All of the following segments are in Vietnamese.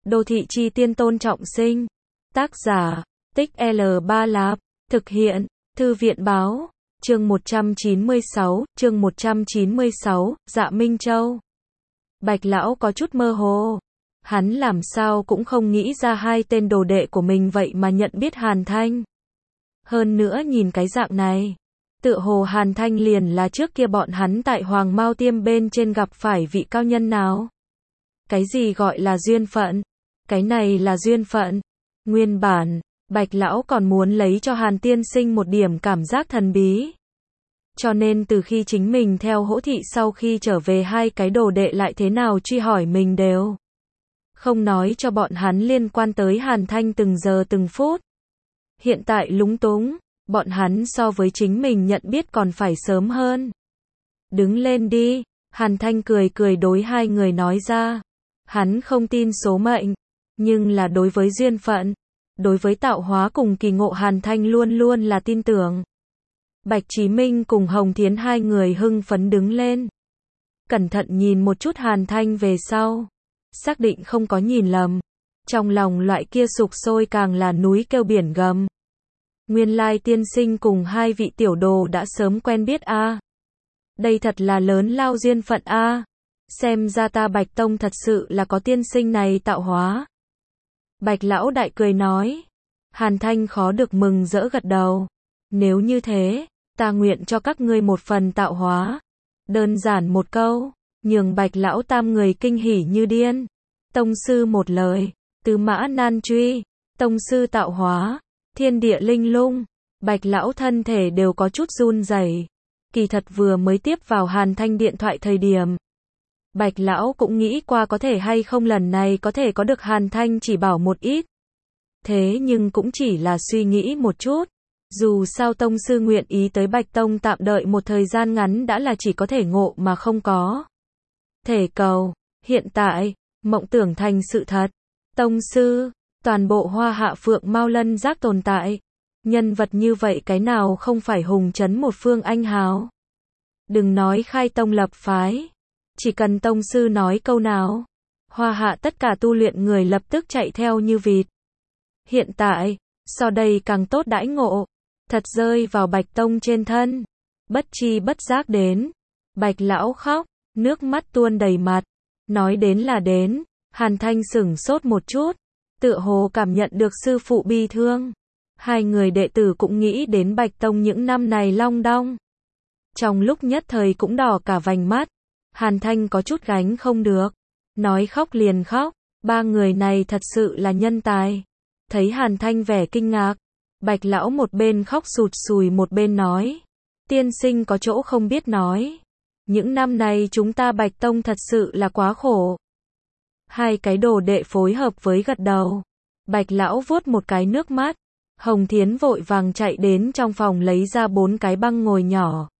Đô thị chi tiên Tôn Trọng Sinh. Tác giả, Tích L3 Lạp. Thực hiện, Thư viện báo. Chương 196, Dạ Minh Châu. Bạch lão có chút mơ hồ. Hắn làm sao cũng không nghĩ ra hai tên đồ đệ của mình vậy mà nhận biết Hàn Thanh. Hơn nữa nhìn cái dạng này, tựa hồ Hàn Thanh liền là trước kia bọn hắn tại Hoàng Mao Tiêm bên trên gặp phải vị cao nhân nào. Cái gì gọi là duyên phận? Cái này là duyên phận. Nguyên bản, Bạch lão còn muốn lấy cho Hàn tiên sinh một điểm cảm giác thần bí. Cho nên từ khi chính mình theo Hỗ Thị sau khi trở về, hai cái đồ đệ lại thế nào truy hỏi mình đều không nói cho bọn hắn liên quan tới Hàn Thanh từng giờ từng phút. Hiện tại lúng túng, bọn hắn so với chính mình nhận biết còn phải sớm hơn. Đứng lên đi, Hàn Thanh cười cười đối hai người nói ra. Hắn không tin số mệnh, nhưng là đối với duyên phận, đối với tạo hóa cùng kỳ ngộ Hàn Thanh luôn luôn là tin tưởng. Bạch Chí Minh cùng Hồng Thiến hai người hưng phấn đứng lên. Cẩn thận nhìn một chút Hàn Thanh về sau. Xác định không có nhìn lầm. Trong lòng loại kia sục sôi càng là núi kêu biển gầm. Nguyên lai tiên sinh cùng hai vị tiểu đồ đã sớm quen biết a. Đây thật là lớn lao duyên phận a. Xem ra ta Bạch Tông thật sự là có tiên sinh này tạo hóa. Bạch lão đại cười nói. Hàn Thanh khó được mừng rỡ gật đầu. Nếu như thế, ta nguyện cho các ngươi một phần tạo hóa. Đơn giản một câu, nhường Bạch lão tam người kinh hỉ như điên. Tông sư một lời, tứ mã nan truy, tông sư tạo hóa, thiên địa linh lung. Bạch lão thân thể đều có chút run rẩy. Kỳ thật vừa mới tiếp vào Hàn Thanh điện thoại thời điểm, Bạch lão cũng nghĩ qua có thể hay không lần này có thể có được Hàn Thanh chỉ bảo một ít. Thế nhưng cũng chỉ là suy nghĩ một chút. Dù sao tông sư nguyện ý tới Bạch Tông tạm đợi một thời gian ngắn đã là chỉ có thể ngộ mà không có thể cầu. Hiện tại, mộng tưởng thành sự thật. Tông sư, toàn bộ Hoa Hạ Phượng Mao Lân Giác tồn tại. Nhân vật như vậy cái nào không phải hùng trấn một phương anh hào. Đừng nói khai tông lập phái. Chỉ cần tông sư nói câu nào, Hoa Hạ tất cả tu luyện người lập tức chạy theo như vịt. Hiện tại, so đây càng tốt đãi ngộ, thật rơi vào Bạch Tông trên thân. Bất chi bất giác đến, Bạch lão khóc, nước mắt tuôn đầy mặt. Nói đến là đến, Hàn Thanh sửng sốt một chút, tựa hồ cảm nhận được sư phụ bi thương. Hai người đệ tử cũng nghĩ đến Bạch Tông những năm này long đong. Trong lúc nhất thời cũng đỏ cả vành mắt. Hàn Thanh có chút gánh không được. Nói khóc liền khóc. Ba người này thật sự là nhân tài. Thấy Hàn Thanh vẻ kinh ngạc. Bạch lão một bên khóc sụt sùi một bên nói. Tiên sinh có chỗ không biết nói. Những năm này chúng ta Bạch Tông thật sự là quá khổ. Hai cái đồ đệ phối hợp với gật đầu. Bạch lão vuốt một cái nước mắt. Hồng Thiến vội vàng chạy đến trong phòng lấy ra 4 cái băng ngồi nhỏ.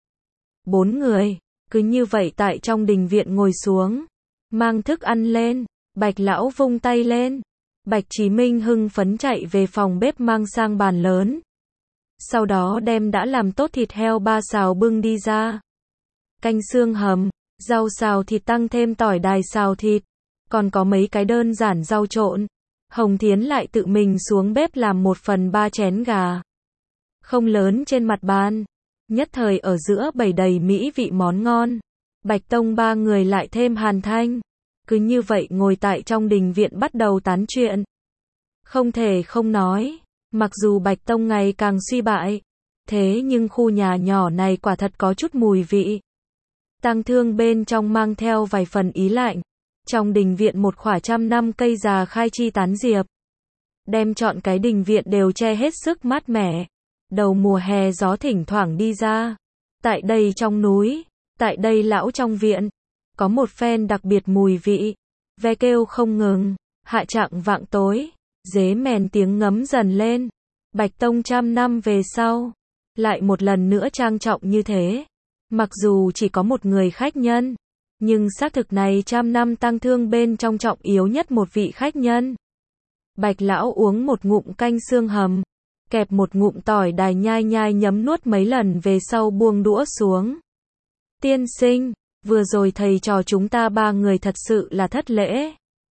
4 người, cứ như vậy tại trong đình viện ngồi xuống. Mang thức ăn lên, Bạch lão vung tay lên. Bạch Chí Minh hưng phấn chạy về phòng bếp mang sang bàn lớn. Sau đó đem đã làm tốt thịt heo 3 xào bưng đi ra. Canh xương hầm, rau xào thịt tăng thêm tỏi đài xào thịt. Còn có mấy cái đơn giản rau trộn. Hồng Thiến lại tự mình xuống bếp làm 1/3 chén gà. Không lớn trên mặt bàn. Nhất thời ở giữa bày đầy mỹ vị món ngon. Bạch Tông ba người lại thêm Hàn Thanh. Cứ như vậy ngồi tại trong đình viện bắt đầu tán chuyện. Không thể không nói, mặc dù Bạch Tông ngày càng suy bại, thế nhưng khu nhà nhỏ này quả thật có chút mùi vị. Tang thương bên trong mang theo vài phần ý lạnh. Trong đình viện một khỏa 100 năm cây già khai chi tán diệp. Đem trọn cái đình viện đều che hết sức mát mẻ. Đầu mùa hè gió thỉnh thoảng đi ra. Tại đây trong núi, tại đây lão trong viện, có một phen đặc biệt mùi vị. Ve kêu không ngừng, hạ trạng vạng tối, dế mèn tiếng ngấm dần lên. Bạch Tông 100 năm về sau, lại một lần nữa trang trọng như thế. Mặc dù chỉ có một người khách nhân, nhưng xác thực này 100 năm tang thương bên trong trọng yếu nhất một vị khách nhân. Bạch lão uống một ngụm canh xương hầm, kẹp một ngụm tỏi đài nhai nhai nhấm nuốt mấy lần về sau buông đũa xuống. Tiên sinh, vừa rồi thầy trò chúng ta ba người thật sự là thất lễ.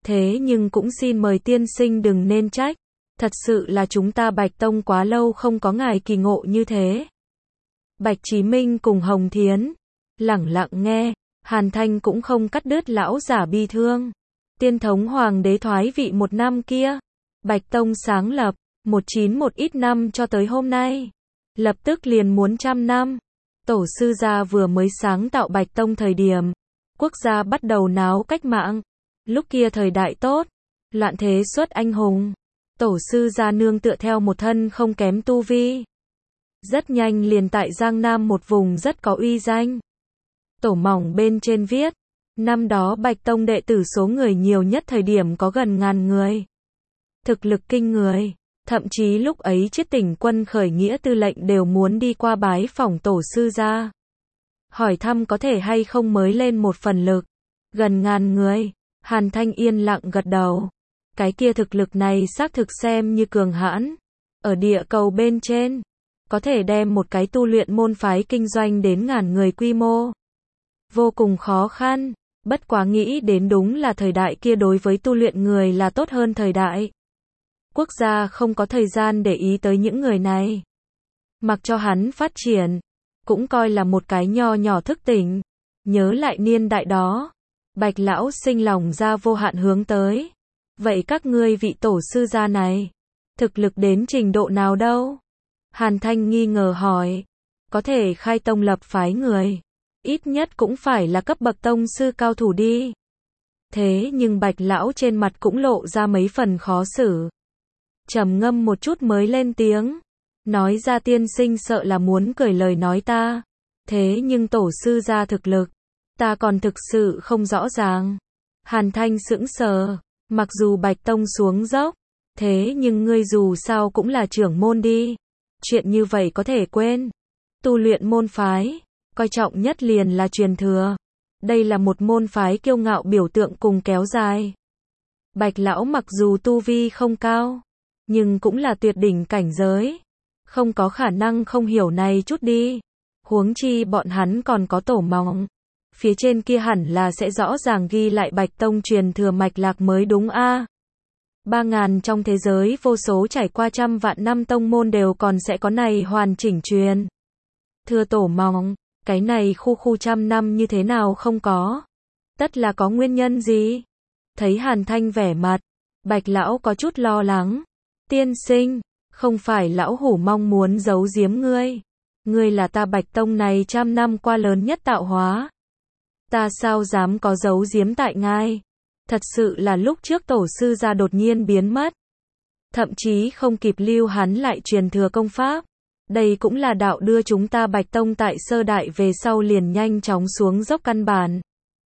Thế nhưng cũng xin mời tiên sinh đừng nên trách. Thật sự là chúng ta Bạch Tông quá lâu không có ngài kỳ ngộ như thế. Bạch Chí Minh cùng Hồng Thiến lẳng lặng nghe, Hàn Thanh cũng không cắt đứt lão giả bi thương. Tiên thống hoàng đế thoái vị 1 năm kia, Bạch Tông sáng lập, 191 ít năm cho tới hôm nay. Lập tức liền muốn 100 năm. Tổ sư gia vừa mới sáng tạo Bạch Tông thời điểm, quốc gia bắt đầu náo cách mạng. Lúc kia thời đại tốt, loạn thế xuất anh hùng. Tổ sư gia nương tựa theo một thân không kém tu vi. Rất nhanh liền tại Giang Nam một vùng rất có uy danh. Tổ mỏng bên trên viết, năm đó Bạch Tông đệ tử số người nhiều nhất thời điểm có gần 1000 người. Thực lực kinh người, thậm chí lúc ấy Chiết Tỉnh quân khởi nghĩa tư lệnh đều muốn đi qua bái phỏng tổ sư gia. Hỏi thăm có thể hay không mới lên một phần lực. Gần 1000 người, Hàn Thanh yên lặng gật đầu. Cái kia thực lực này xác thực xem như cường hãn. Ở địa cầu bên trên, có thể đem một cái tu luyện môn phái kinh doanh đến 1000 người quy mô. Vô cùng khó khăn, bất quá nghĩ đến đúng là thời đại kia đối với tu luyện người là tốt hơn thời đại. Quốc gia không có thời gian để ý tới những người này. Mặc cho hắn phát triển, cũng coi là một cái nho nhỏ thức tỉnh. Nhớ lại niên đại đó, Bạch lão sinh lòng ra vô hạn hướng tới. Vậy các ngươi vị tổ sư gia này, thực lực đến trình độ nào đâu? Hàn Thanh nghi ngờ hỏi. Có thể khai tông lập phái người, ít nhất cũng phải là cấp bậc tông sư cao thủ đi. Thế nhưng Bạch lão trên mặt cũng lộ ra mấy phần khó xử. Trầm ngâm một chút mới lên tiếng. Nói ra tiên sinh sợ là muốn cười lời nói ta. Thế nhưng tổ sư gia thực lực, ta còn thực sự không rõ ràng. Hàn Thanh sững sờ. Mặc dù Bạch Tông xuống dốc, thế nhưng ngươi dù sao cũng là trưởng môn đi. Chuyện như vậy có thể quên. Tu luyện môn phái, coi trọng nhất liền là truyền thừa. Đây là một môn phái kiêu ngạo biểu tượng cùng kéo dài. Bạch lão mặc dù tu vi không cao, nhưng cũng là tuyệt đỉnh cảnh giới. Không có khả năng không hiểu này chút đi. Huống chi bọn hắn còn có tổ mỏng. Phía trên kia hẳn là sẽ rõ ràng ghi lại Bạch Tông truyền thừa mạch lạc mới đúng a. 3000 trong thế giới vô số trải qua trăm vạn năm tông môn đều còn sẽ có này hoàn chỉnh truyền thừa tổ mỏng, cái này khu 100 năm như thế nào không có? Tất là có nguyên nhân gì? Thấy Hàn Thanh vẻ mặt, Bạch lão có chút lo lắng. Tiên sinh, không phải lão hủ mong muốn giấu giếm ngươi. Ngươi là ta Bạch Tông này 100 năm qua lớn nhất tạo hóa. Ta sao dám có giấu giếm tại ngài? Thật sự là lúc trước tổ sư gia đột nhiên biến mất. Thậm chí không kịp lưu hắn lại truyền thừa công pháp. Đây cũng là đạo đưa chúng ta Bạch Tông tại sơ đại về sau liền nhanh chóng xuống dốc căn bản.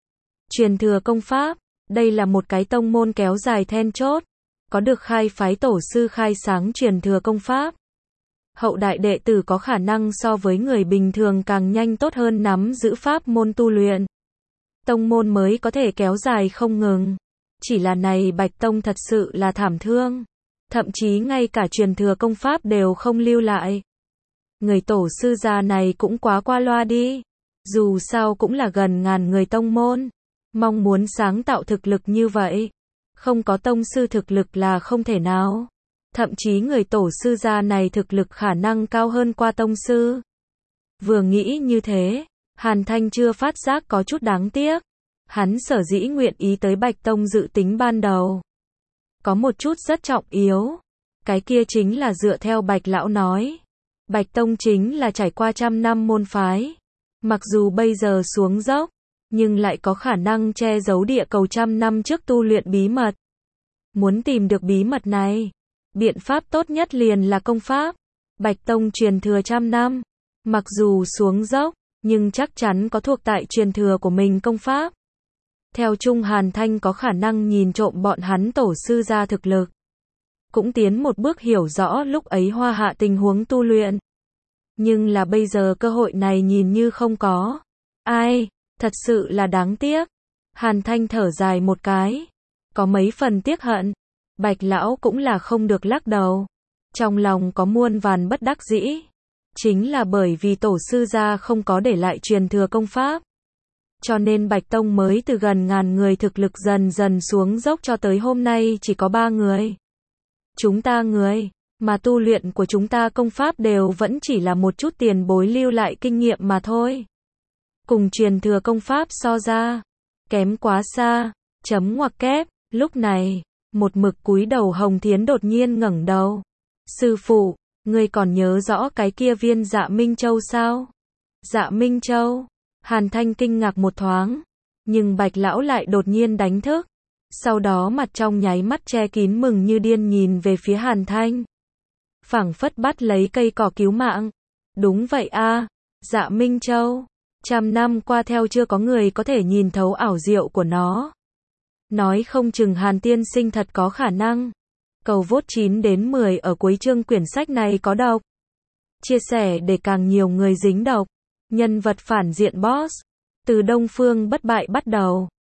Truyền thừa công pháp, đây là một cái tông môn kéo dài then chốt. Có được khai phái tổ sư khai sáng truyền thừa công pháp. Hậu đại đệ tử có khả năng so với người bình thường càng nhanh tốt hơn nắm giữ pháp môn tu luyện. Tông môn mới có thể kéo dài không ngừng. Chỉ là này Bạch Tông thật sự là thảm thương. Thậm chí ngay cả truyền thừa công pháp đều không lưu lại. Người tổ sư già này cũng quá qua loa đi. Dù sao cũng là gần 1000 người tông môn. Mong muốn sáng tạo thực lực như vậy. Không có tông sư thực lực là không thể nào. Thậm chí người tổ sư gia này thực lực khả năng cao hơn qua tông sư. Vừa nghĩ như thế, Hàn Thanh chưa phát giác có chút đáng tiếc. Hắn sở dĩ nguyện ý tới Bạch Tông dự tính ban đầu. Có một chút rất trọng yếu. Cái kia chính là dựa theo Bạch Lão nói. Bạch Tông chính là trải qua 100 năm môn phái. Mặc dù bây giờ xuống dốc, nhưng lại có khả năng che giấu địa cầu 100 năm trước tu luyện bí mật. Muốn tìm được bí mật này, biện pháp tốt nhất liền là công pháp. Bạch Tông truyền thừa 100 năm. Mặc dù xuống dốc, nhưng chắc chắn có thuộc tại truyền thừa của mình công pháp. Theo Trung Hàn Thanh có khả năng nhìn trộm bọn hắn tổ sư gia thực lực. Cũng tiến một bước hiểu rõ lúc ấy Hoa Hạ tình huống tu luyện. Nhưng là bây giờ cơ hội này nhìn như không có. Ai, thật sự là đáng tiếc. Hàn Thanh thở dài một cái. Có mấy phần tiếc hận. Bạch Lão cũng là không được lắc đầu. Trong lòng có muôn vàn bất đắc dĩ. Chính là bởi vì tổ sư gia không có để lại truyền thừa công pháp. cho nên Bạch Tông mới từ gần ngàn người thực lực dần dần xuống dốc cho tới hôm nay chỉ có 3 người. Chúng ta người, mà tu luyện của chúng ta công pháp đều vẫn chỉ là một chút tiền bối lưu lại kinh nghiệm mà thôi. Cùng truyền thừa công pháp so ra, kém quá xa, chấm ngoặc kép, lúc này, một mực cúi đầu Hồng Thiến đột nhiên ngẩng đầu. Sư phụ, ngươi còn nhớ rõ cái kia viên Dạ Minh Châu sao? Dạ Minh Châu? Hàn Thanh kinh ngạc một thoáng, nhưng Bạch lão lại đột nhiên đánh thức. Sau đó mặt trong nháy mắt che kín mừng như điên nhìn về phía Hàn Thanh. Phảng phất bắt lấy cây cỏ cứu mạng. Đúng vậy a, Dạ Minh Châu. 100 năm qua theo chưa có người có thể nhìn thấu ảo diệu của nó. Nói không chừng Hàn tiên sinh thật có khả năng. Cầu vote 9 đến 10 ở cuối chương quyển sách này có độc. Chia sẻ để càng nhiều người dính độc. Nhân vật phản diện boss. Từ Đông Phương bất bại bắt đầu.